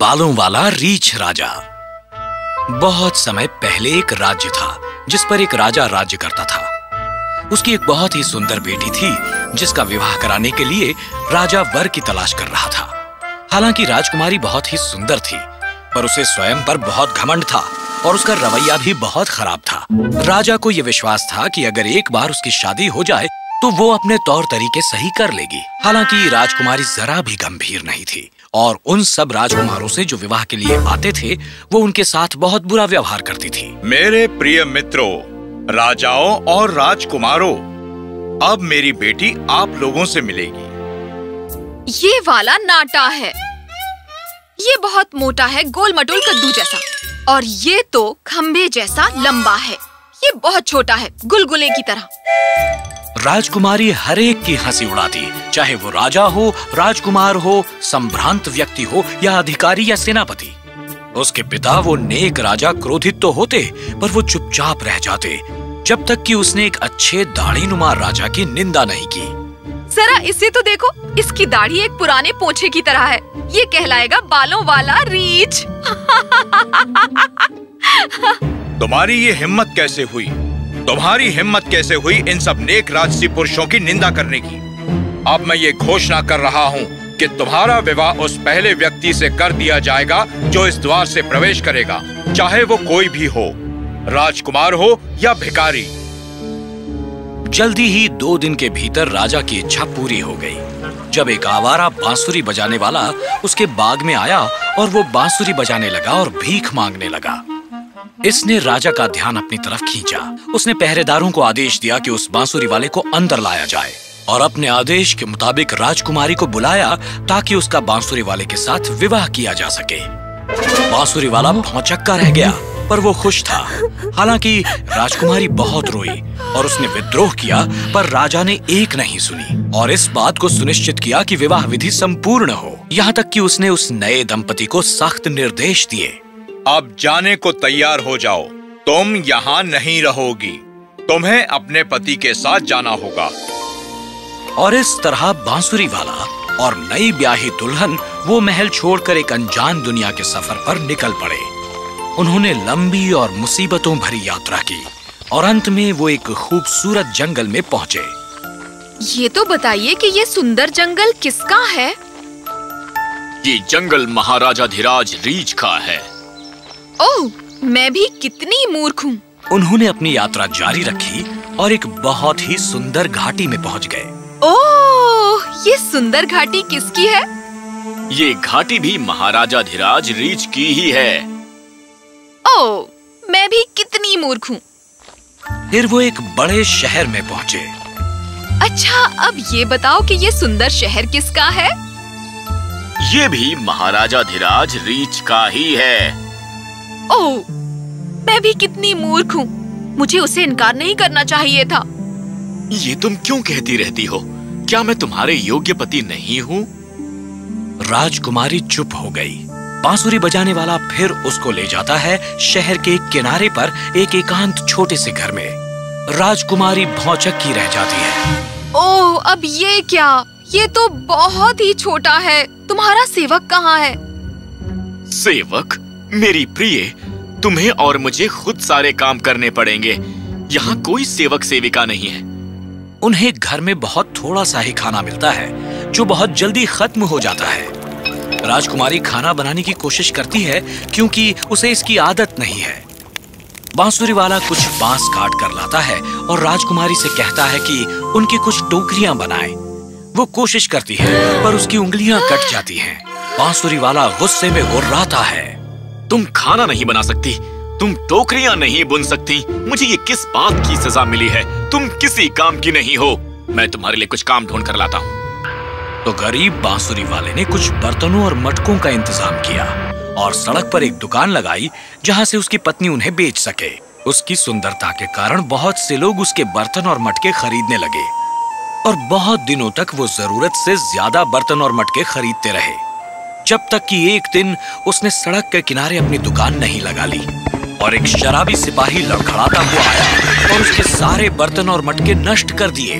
बालों वाला रीछ राजा। बहुत समय पहले एक राज्य था जिस पर एक राजा राज्य करता था। उसकी एक बहुत ही सुंदर बेटी थी जिसका विवाह कराने के लिए राजा वर की तलाश कर रहा था। हालांकि राजकुमारी बहुत ही सुंदर थी, पर उसे स्वयं पर बहुत घमंड था और उसका रवैया भी बहुत खराब था। राजा को यह विश्वास था कि अगर एक बार उसकी शादी हो जाए तो वो अपने तौर तरीके सही कर लेगी। हालांकि राजकुमारी जरा भी गंभीर नहीं थी और उन सब राजकुमारों से जो विवाह के लिए आते थे वो उनके साथ बहुत बुरा व्यवहार करती थी। मेरे प्रिय मित्रों, राजाओं और राजकुमारों, अब मेरी बेटी आप लोगों से मिलेगी। ये वाला नाटा है। ये बहुत मोटा है, गोल मटोल कद्दू जैसा, और ये तो खंबे जैसा लंबा है। ये बहुत छोटा है, गुलगुले की तरह। राजकुमारी हर एक की हंसी उड़ाती, चाहे वो राजा हो, राजकुमार हो, संभ्रांत व्यक्ति हो या अधिकारी या सेनापति। उसके पिता वो नेक राजा क्रोधित तो होते, पर वो चुपचाप रह जाते जब तक कि उसने एक अच्छे दाढ़ीनुमा राजा की निंदा नहीं की। जरा इसे तो देखो, इसकी दाढ़ी एक पुराने पोंछे की तरह है। ये कहलाएगा बालों वाला रीछ। तुम्हारी ये हिम्मत कैसे हुई? तुम्हारी हिम्मत कैसे हुई इन सब नेक राजसी पुरुषों की निंदा करने की? अब मैं ये घोषणा कर रहा हूँ कि तुम्हारा विवाह उस पहले व्यक्ति से कर दिया जाएगा जो इस द्वार से प्रवेश करेगा, चाहे वो कोई भी हो, राजकुमार हो या भिखारी। जल्दी ही 2 दिन के भीतर राजा की इच्छा पूरी हो गई। जब एक आवारा बांसुरी बजाने वाला उसके बाग में आया और वो बांसुरी बजाने लगा और भीख मांगने लगा। इसने राजा का ध्यान अपनी तरफ खींचा। उसने पहरेदारों को आदेश दिया कि उस बांसुरी वाले को अंदर लाया जाए और अपने आदेश के मुताबिक राजकुमारी को बुलाया ताकि उसका बांसुरी वाले के साथ विवाह किया जा सके। बांसुरी वाला भौंचक्का रह गया, पर वो खुश था। हालांकि राजकुमारी बहुत रोई और उसने विद्रोह किया, पर राजा ने एक नहीं सुनी और इस बात को सुनिश्चित किया कि विवाह विधि संपूर्ण हो। यहाँ तक कि उसने उस नए दंपति को सख्त निर्देश दिए। अब जाने को तैयार हो जाओ, तुम यहाँ नहीं रहोगी, तुम्हें अपने पति के साथ जाना होगा। और इस तरह बांसुरी वाला और नई ब्याही दुल्हन वो महल छोड़कर एक अनजान दुनिया के सफर पर निकल पड़े। उन्होंने लंबी और मुसीबतों भरी यात्रा की और अंत में वो एक खूबसूरत जंगल में पहुँचे। ये तो बताइए कि ये सुंदर जंगल किसका है? ये जंगल महाराजा धीराज रीछ का है। ओह, मैं भी कितनी मूर्ख हूँ। उन्होंने अपनी यात्रा जारी रखी और एक बहुत ही सुंदर घाटी में पहुँच गए। ओह, ये सुंदर घाटी किसकी है? ये घाटी भी महाराजा धीराज रीछ की ही है। ओह, मैं भी कितनी मूर्ख हूँ। फिर वो एक बड़े शहर में पहुँचे। अच्छा, अब ये बताओ कि ये सुंदर शहर किसका है? ये भी महाराजा धीराज रीछ का ही है। ओह, मैं भी कितनी मूर्ख हूँ। मुझे उसे इनकार नहीं करना चाहिए था। ये तुम क्यों कहती रहती हो? क्या मैं तुम्हारे योग्य पति नहीं हूँ? राजकुमारी चुप हो गई। बांसुरी बजाने वाला फिर उसको ले जाता है शहर के किनारे पर एक एकांत छोटे से घर में। राजकुमारी भौचक्की रह जाती है। ओह, अब ये क्या? ये तो बहुत ही छोटा है। तुम्हारा सेवक कहाँ है? सेवक? मेरी प्रिय, तुम्हें और मुझे खुद सारे काम करने पड़ेंगे। यहाँ कोई सेवक सेविका नहीं है। उन्हें घर में बहुत थोड़ा सा ही खाना मिलता है जो बहुत जल्दी खत्म हो जाता है। राजकुमारी खाना बनाने की कोशिश करती है क्योंकि उसे इसकी आदत नहीं है। बांसुरी वाला कुछ बांस काट कर लाता है और राजकुमारी से कहता है कि उनकी कुछ टोकरियां बनाए। वो कोशिश करती है पर उसकी उंगलियां कट जाती हैं। बांसुरी वाला गुस्से में गुर्राता है। तुम खाना नहीं बना सकती, तुम टोकरियां नहीं बुन सकती। मुझे ये किस बात की सजा मिली है? तुम किसी काम की नहीं हो। मैं तुम्हारे लिए कुछ काम ढूंढ कर लाता हूँ। तो गरीब बांसुरी वाले ने कुछ बर्तनों और मटकों का इंतजाम किया और सड़क पर एक दुकान लगाई जहाँ से उसकी पत्नी उन्हें बेच सके। उसकी सुंदरता के कारण बहुत से लोग उसके बर्तन और मटके खरीदने लगे और बहुत दिनों तक वो जरूरत से ज्यादा बर्तन और मटके खरीदते रहे, जब तक कि एक दिन उसने सड़क के किनारे अपनी दुकान नहीं लगा ली और एक शराबी सिपाही लड़खड़ाता हुआ आया और उसके सारे बर्तन और मटके नष्ट कर दिए।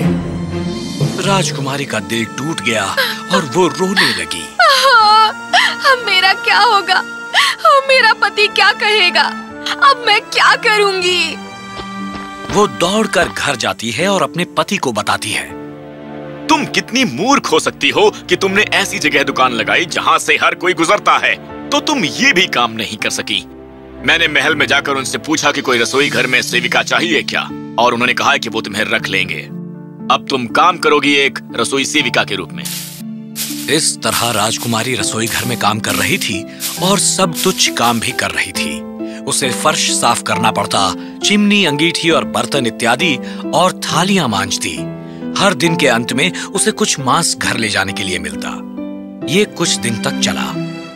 राजकुमारी का दिल टूट गया और वो रोने लगी। अब मेरा क्या क्या होगा? मेरा पति क्या कहेगा? अब मैं क्या करूंगी? वो दौड़कर घर जाती है और अपने पति को बताती है। तुम कितनी मूर्ख हो सकती हो कि तुमने ऐसी जगह दुकान लगाई जहाँ से हर कोई गुजरता है, तो तुम ये भी काम नहीं कर सकी। मैंने महल में जाकर उनसे पूछा कि कोई रसोई घर में सेविका चाहिए क्या, और उन्होंने कहा कि वो तुम्हें रख लेंगे। अब तुम काम करोगी एक रसोई सेविका के रूप में। इस तरह राजकुमारी रसोई घर में काम कर रही थी और सब तुच्छ काम भी कर रही थी। उसे फर्श साफ करना पड़ता, चिमनी, अंगीठी और बर्तन इत्यादि, और थालियां मांजती। हर दिन के अंत में उसे कुछ मांस घर ले जाने के लिए मिलता। ये कुछ दिन तक चला।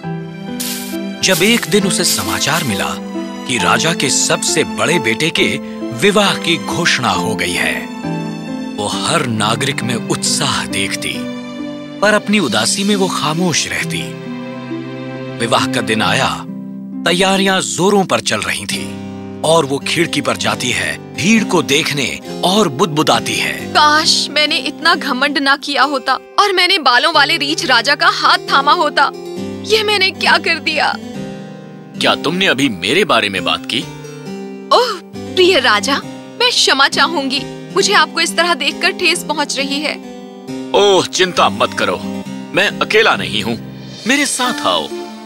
जब एक दिन उसे समाचार मिला कि राजा के सबसे बड़े बेटे के विवाह की घोषणा हो गई है, वो हर नागरिक में उत्साह देखती, पर अपनी उदासी में वो खामोश रहती। विवाह का दिन आया। तैयारियां जोरों पर चल रही थी और वो खिड़की पर जाती है भीड़ को देखने और बुदबुदाती है। काश मैंने इतना घमंड ना किया होता और मैंने बालों वाले रीछ राजा का हाथ थामा होता। ये मैंने क्या कर दिया? क्या तुमने अभी मेरे बारे में बात की? ओह प्रिय राजा, मैं क्षमा चाहूंगी। मुझे आपको इस तरह देखकर ठेस पहुंच रही है। ओह चिंता मत करो, मैं अकेला नहीं हूँ, मेरे साथ आओ।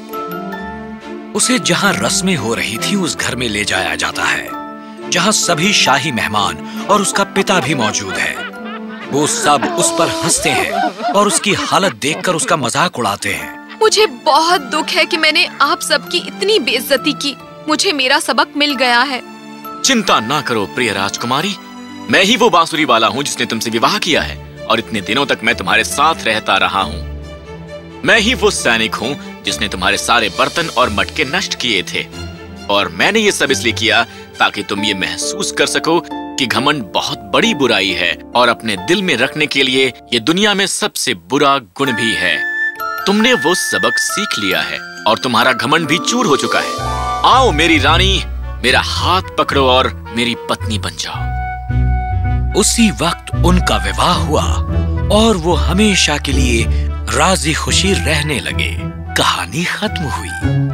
उसे जहां रस्में हो रही थी उस घर में ले जाया जाता है, जहां सभी शाही मेहमान और उसका पिता भी मौजूद है। वो सब उस पर हंसते हैं और उसकी हालत देखकर उसका मजाक उड़ाते हैं। मुझे बहुत दुख है कि मैंने आप सबकी इतनी बेइज्जती की। मुझे मेरा सबक मिल गया है। चिंता ना करो प्रिय राजकुमारी, मैं ही वो बांसुरी वाला हूँ जिसने तुमसे विवाह किया है और इतने दिनों तक मैं तुम्हारे साथ रहता रहा हूँ। मैं ही वो सैनिक हूँ जिसने तुम्हारे सारे बर्तन और मटके नष्ट किए थे, और मैंने ये सब इसलिए किया ताकि तुम ये महसूस कर सको कि घमंड बहुत बड़ी बुराई है और अपने दिल में रखने के लिए ये दुनिया में सबसे बुरा गुण भी है। तुमने वो सबक सीख लिया है और तुम्हारा घमंड भी चूर हो चुका है। आओ मेरी रानी, मेरा हाथ पकड़ो और मेरी पत्नी बन जाओ। उसी वक्त उनका विवाह हुआ और वो हमेशा के लिए राजी खुशी रहने लगे। कहानी खत्म हुई।